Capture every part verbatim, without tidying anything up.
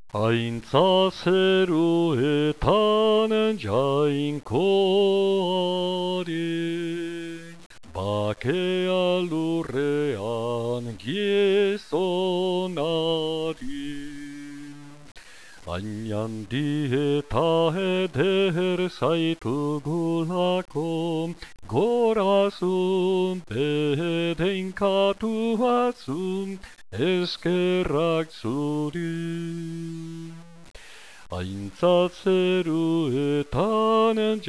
Aintza zeruetan jainkoari, bakea lurrean gizonari. Hain handi eta eder zaitugulako, gorazun bedeinkatuazun, eskerrak zuri. Aintza zeruetan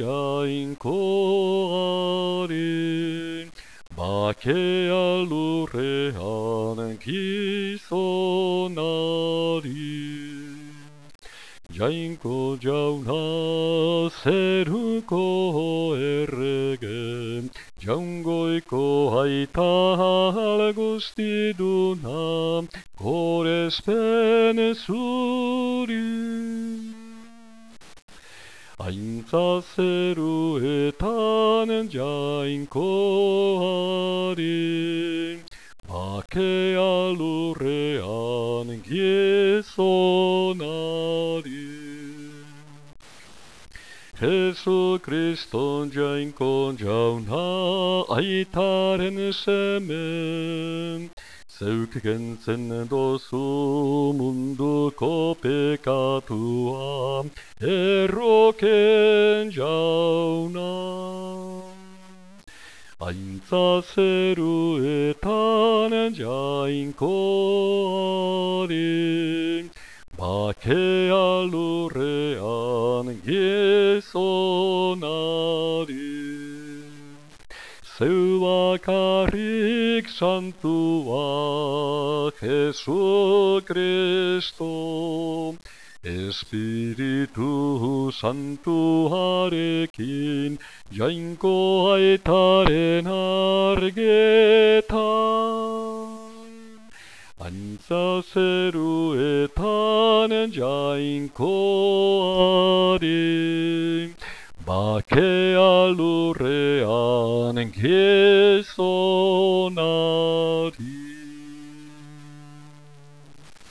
jainkoari, bakea lurrean gizonari. Jainko jauna zeruko errege, jaungoiko aita guztiduna, gorespen zuri. Aintza zeruetan jainkoari, bakea lurrean gizonari. Jesu Kriston jainko jauna aitaren seme, zeuk kentzen dozu munduko pekatua, erroken jauna. Aintza zeruetan jainkoari, bakea lurrean gizonari. Zeu bakarrik santua Jesu Kristo, Espiritu Santuarekin, jainko aitaren argetan. Aintza zeruetan jainkoari, bakea lurrean gizonari.